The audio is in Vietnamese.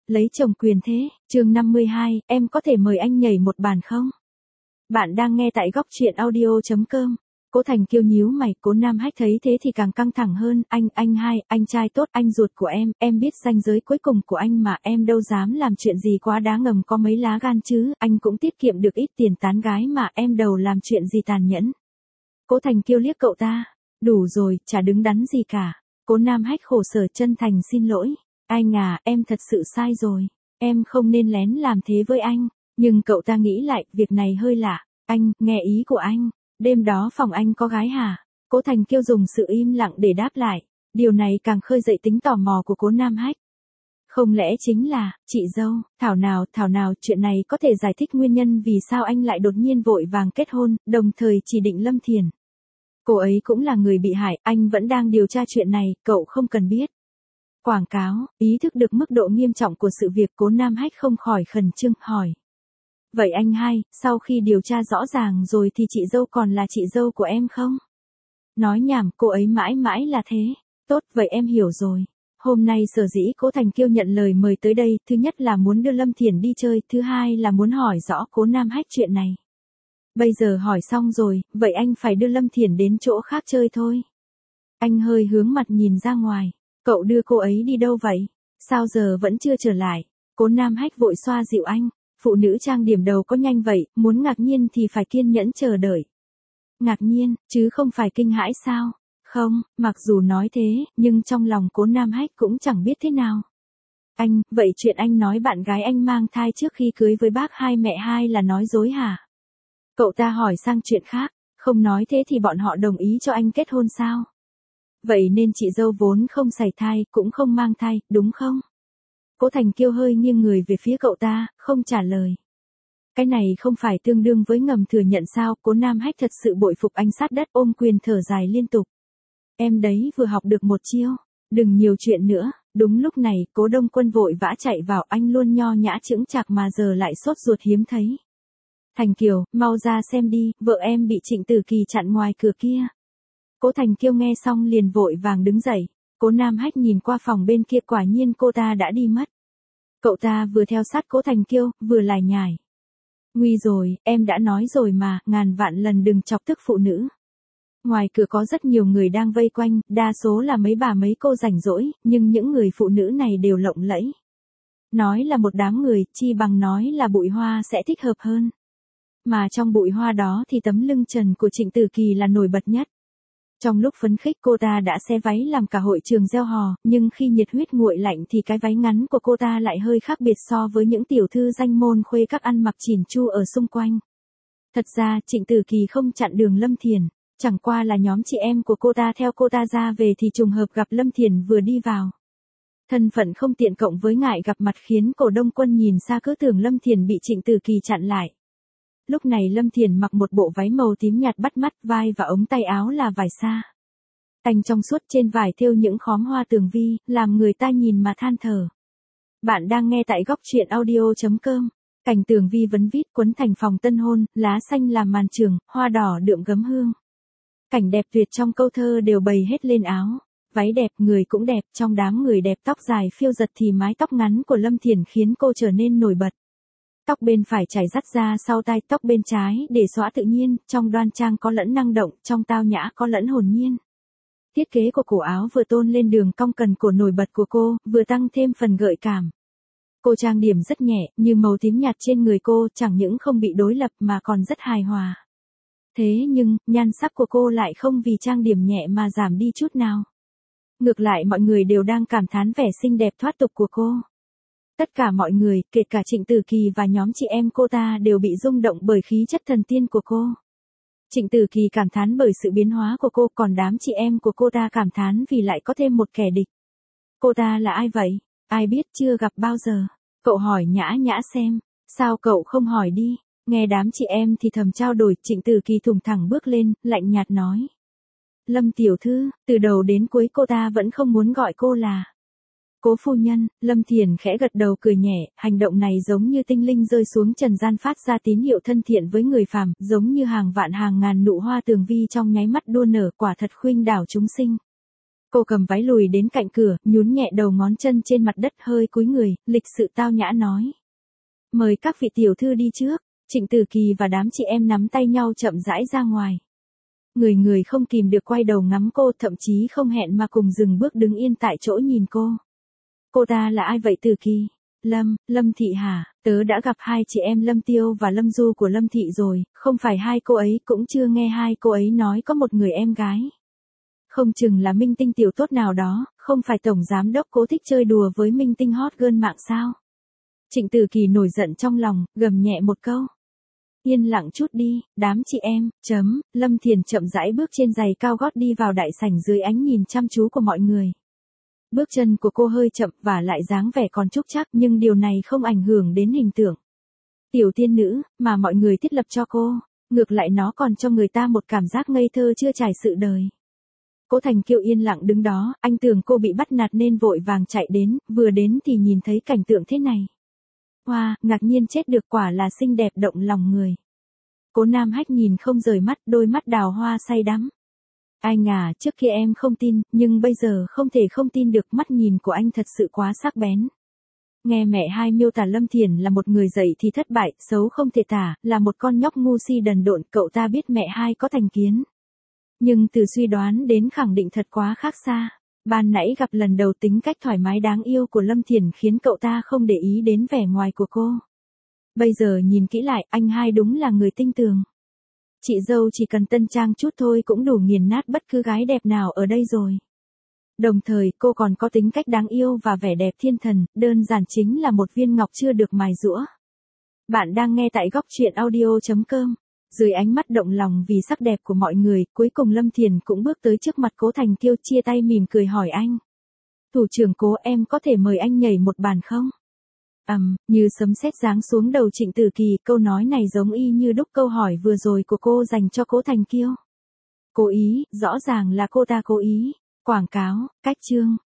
lấy chồng quyền thế, chương 52, em có thể mời anh nhảy một bàn không? Bạn đang nghe tại góc truyện audio.com. Cố Thành Kiêu nhíu mày, Cố Nam Hách thấy thế thì càng căng thẳng hơn, anh hai, anh trai tốt, anh ruột của em biết ranh giới cuối cùng của anh mà, em đâu dám làm chuyện gì quá đáng, ngầm có mấy lá gan chứ, anh cũng tiết kiệm được ít tiền tán gái mà, em đầu làm chuyện gì tàn nhẫn. Cố Thành Kiêu liếc cậu ta, đủ rồi, chả đứng đắn gì cả. Cố Nam Hách khổ sở chân thành xin lỗi, anh à, em thật sự sai rồi, em không nên lén làm thế với anh, nhưng cậu ta nghĩ lại, việc này hơi lạ, anh, nghe ý của anh. Đêm đó phòng anh có gái hả? Cố Thành Kiêu dùng sự im lặng để đáp lại, điều này càng khơi dậy tính tò mò của Cố Nam Hách. Không lẽ chính là, chị dâu, thảo nào, chuyện này có thể giải thích nguyên nhân vì sao anh lại đột nhiên vội vàng kết hôn, đồng thời chỉ định Lâm Thiền. Cô ấy cũng là người bị hại, anh vẫn đang điều tra chuyện này, cậu không cần biết. Quảng cáo, ý thức được mức độ nghiêm trọng của sự việc, Cố Nam Hách không khỏi khẩn trương, hỏi. Vậy anh hai, sau khi điều tra rõ ràng rồi thì chị dâu còn là chị dâu của em không? Nói nhảm, cô ấy mãi mãi là thế. Tốt, vậy em hiểu rồi. Hôm nay sở dĩ Cố Thành Kiêu nhận lời mời tới đây, thứ nhất là muốn đưa Lâm Thiền đi chơi, thứ hai là muốn hỏi rõ Cố Nam Hách chuyện này. Bây giờ hỏi xong rồi, vậy anh phải đưa Lâm Thiền đến chỗ khác chơi thôi. Anh hơi hướng mặt nhìn ra ngoài. Cậu đưa cô ấy đi đâu vậy? Sao giờ vẫn chưa trở lại? Cố Nam Hách vội xoa dịu anh. Phụ nữ trang điểm đầu có nhanh vậy, muốn ngạc nhiên thì phải kiên nhẫn chờ đợi. Ngạc nhiên, chứ không phải kinh hãi sao? Không, mặc dù nói thế, nhưng trong lòng Cố Nam Hách cũng chẳng biết thế nào. Anh, vậy chuyện anh nói bạn gái anh mang thai trước khi cưới với bác hai mẹ hai là nói dối hả? Cậu ta hỏi sang chuyện khác, không nói thế thì bọn họ đồng ý cho anh kết hôn sao? Vậy nên chị dâu vốn không sảy thai, cũng không mang thai, đúng không? Cố Thành Kiêu hơi nghiêng người về phía cậu ta, không trả lời. Cái này không phải tương đương với ngầm thừa nhận sao? Cố Nam Hách thật sự bội phục anh, sát đất ôm quyền thở dài liên tục. Em đấy vừa học được một chiêu, đừng nhiều chuyện nữa. Đúng lúc này, Cố Đông Quân vội vã chạy vào, anh luôn nho nhã chững chạc mà giờ lại sốt ruột hiếm thấy. Thành Kiều, mau ra xem đi, vợ em bị Trịnh Tử Kỳ chặn ngoài cửa kia. Cố Thành Kiêu nghe xong liền vội vàng đứng dậy. Cố Nam Hách nhìn qua phòng bên kia, quả nhiên cô ta đã đi mất. Cậu ta vừa theo sát Cố Thành Kiêu, vừa lải nhải. Nguy rồi, em đã nói rồi mà, ngàn vạn lần đừng chọc tức phụ nữ. Ngoài cửa có rất nhiều người đang vây quanh, đa số là mấy bà mấy cô rảnh rỗi, nhưng những người phụ nữ này đều lộng lẫy. Nói là một đám người, chi bằng nói là bụi hoa sẽ thích hợp hơn. Mà trong bụi hoa đó thì tấm lưng trần của Trịnh Tử Kỳ là nổi bật nhất. Trong lúc phấn khích cô ta đã xé váy làm cả hội trường reo hò, nhưng khi nhiệt huyết nguội lạnh thì cái váy ngắn của cô ta lại hơi khác biệt so với những tiểu thư danh môn khuê các ăn mặc chỉn chu ở xung quanh. Thật ra Trịnh Tử Kỳ không chặn đường Lâm Thiền, chẳng qua là nhóm chị em của cô ta theo cô ta ra về thì trùng hợp gặp Lâm Thiền vừa đi vào. Thân phận không tiện cộng với ngại gặp mặt khiến Cổ Đông Quân nhìn xa cứ tưởng Lâm Thiền bị Trịnh Tử Kỳ chặn lại. Lúc này Lâm Thiền mặc một bộ váy màu tím nhạt bắt mắt, vai và ống tay áo là vải sa tanh trong suốt, trên vải thêu những khóm hoa tường vi, làm người ta nhìn mà than thở. Bạn đang nghe tại góc truyện audio.com. Cảnh tường vi vấn vít quấn thành phòng tân hôn, lá xanh làm màn trường, hoa đỏ đượm gấm hương. Cảnh đẹp tuyệt trong câu thơ đều bày hết lên áo. Váy đẹp, người cũng đẹp, trong đám người đẹp tóc dài phiêu giật thì mái tóc ngắn của Lâm Thiền khiến cô trở nên nổi bật. Tóc bên phải chảy dắt ra sau tai, tóc bên trái để xõa tự nhiên, trong đoan trang có lẫn năng động, trong tao nhã có lẫn hồn nhiên. Thiết kế của cổ áo vừa tôn lên đường cong cần cổ nổi bật của cô, vừa tăng thêm phần gợi cảm. Cô trang điểm rất nhẹ, như màu tím nhạt trên người cô chẳng những không bị đối lập mà còn rất hài hòa. Thế nhưng, nhan sắc của cô lại không vì trang điểm nhẹ mà giảm đi chút nào. Ngược lại mọi người đều đang cảm thán vẻ xinh đẹp thoát tục của cô. Tất cả mọi người, kể cả Trịnh Tử Kỳ và nhóm chị em cô ta đều bị rung động bởi khí chất thần tiên của cô. Trịnh Tử Kỳ cảm thán bởi sự biến hóa của cô, còn đám chị em của cô ta cảm thán vì lại có thêm một kẻ địch. Cô ta là ai vậy? Ai biết, chưa gặp bao giờ. Cậu hỏi Nhã Nhã xem, sao cậu không hỏi đi? Nghe đám chị em thì thầm trao đổi, Trịnh Tử Kỳ thùng thẳng bước lên, lạnh nhạt nói. Lâm tiểu thư, từ đầu đến cuối cô ta vẫn không muốn gọi cô là Cố phu nhân. Lâm Thiền khẽ gật đầu cười nhẹ, hành động này giống như tinh linh rơi xuống trần gian phát ra tín hiệu thân thiện với người phàm, giống như hàng vạn hàng ngàn nụ hoa tường vi trong nháy mắt đua nở, quả thật khuynh đảo chúng sinh. Cô cầm váy lùi đến cạnh cửa, nhún nhẹ đầu ngón chân trên mặt đất hơi cúi người, lịch sự tao nhã nói. Mời các vị tiểu thư đi trước. Trịnh Tử Kỳ và đám chị em nắm tay nhau chậm rãi ra ngoài. Người người không kìm được quay đầu ngắm cô, thậm chí không hẹn mà cùng dừng bước đứng yên tại chỗ nhìn cô. Cô ta là ai vậy Tử Kỳ? Lâm Thị hả? Tớ đã gặp hai chị em Lâm Tiêu và Lâm Du của Lâm Thị rồi, không phải hai cô ấy cũng chưa nghe hai cô ấy nói có một người em gái. Không chừng là minh tinh tiểu tốt nào đó, không phải tổng giám đốc Cố thích chơi đùa với minh tinh hot girl mạng sao? Trịnh Tử Kỳ nổi giận trong lòng, gầm nhẹ một câu. Yên lặng chút đi, đám chị em, Lâm Thiền chậm rãi bước trên giày cao gót đi vào đại sảnh dưới ánh nhìn chăm chú của mọi người. Bước chân của cô hơi chậm và lại dáng vẻ còn trúc trác, nhưng điều này không ảnh hưởng đến hình tượng tiểu tiên nữ mà mọi người thiết lập cho cô, ngược lại nó còn cho người ta một cảm giác ngây thơ chưa trải sự đời. Cố Thành Kiêu yên lặng đứng đó, anh tưởng cô bị bắt nạt nên vội vàng chạy đến, vừa đến thì nhìn thấy cảnh tượng thế này. Hoa, ngạc nhiên chết được, quả là xinh đẹp động lòng người. Cố Nam Hách nhìn không rời mắt, đôi mắt đào hoa say đắm. Anh à, trước kia em không tin, nhưng bây giờ không thể không tin được, mắt nhìn của anh thật sự quá sắc bén. Nghe mẹ hai miêu tả Lâm Thiền là một người dậy thì thất bại, xấu không thể tả, là một con nhóc ngu si đần độn, cậu ta biết mẹ hai có thành kiến. Nhưng từ suy đoán đến khẳng định thật quá khác xa. Ban nãy gặp lần đầu tính cách thoải mái đáng yêu của Lâm Thiền khiến cậu ta không để ý đến vẻ ngoài của cô. Bây giờ nhìn kỹ lại, anh hai đúng là người tinh tường. Chị dâu chỉ cần tân trang chút thôi cũng đủ nghiền nát bất cứ gái đẹp nào ở đây rồi. Đồng thời, cô còn có tính cách đáng yêu và vẻ đẹp thiên thần, đơn giản chính là một viên ngọc chưa được mài giũa. Bạn đang nghe tại góc truyện audio.com. Dưới ánh mắt động lòng vì sắc đẹp của mọi người, cuối cùng Lâm Thiền cũng bước tới trước mặt Cố Thành Kiêu, chia tay mỉm cười hỏi anh. Thủ trưởng Cố, em có thể mời anh nhảy một bàn không? Như sấm sét giáng xuống đầu Trịnh Tử Kỳ, câu nói này giống y như đúc câu hỏi vừa rồi của cô dành cho Cố Thành Kiêu. Cố ý, rõ ràng là cô ta cố ý. Quảng cáo, cách chương.